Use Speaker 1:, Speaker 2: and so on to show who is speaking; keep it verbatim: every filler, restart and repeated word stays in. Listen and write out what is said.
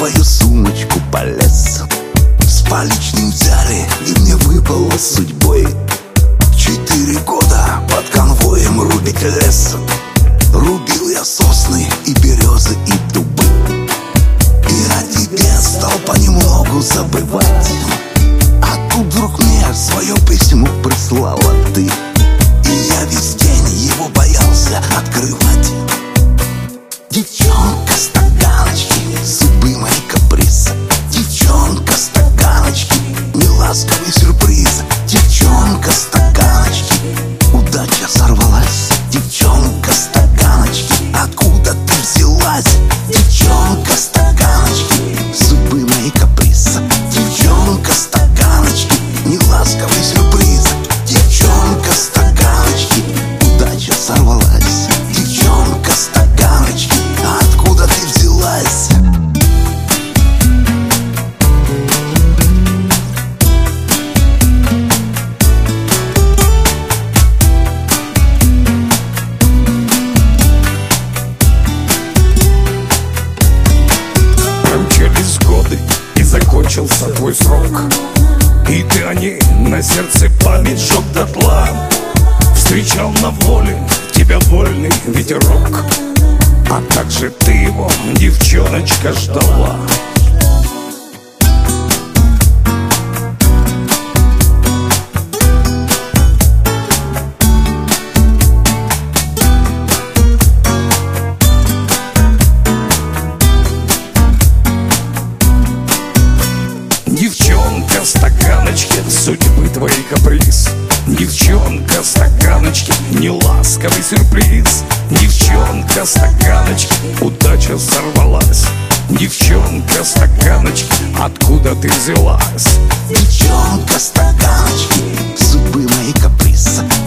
Speaker 1: твою сумочку полез. С поличным взяли, и мне выпало судьбой четыре года под конвоем рубить лес. Рубил я сосны и березы и дубы, и о тебе стал понемногу забывать. А тут вдруг мне свое письмо прислала ты, и я весь день его боялся открывать. Девчонка стаканочки, судьбы мои каприз. Девчонка стаканочки, неласковый сюрприз. Девчонка стаканочки, удача сорвалась. Девчонка стаканочки, откуда ты взялась? Девчонка стаканочки, судьбы мои каприз. Девчонка стаканочки, неласковый сюрприз. Девчонка стаканочки, удача сорвалась. Девчонка стаканочки, откуда ты взялась?
Speaker 2: Промчались годы, и закончился твой срок, и ты о ней на сердце память сжег дотла. Встречал на воле тебя вольный ветерок, а как же ты его, девчоночка, ждала. Девчонка стаканочки, судьбы твои каприз. Девчонка стаканочки, неласковый сюрприз. Девчонка стаканочки, удача сорвалась. Девчонка стаканочки, откуда ты взялась?
Speaker 1: Девчонка стаканочки, судьбы мои каприз.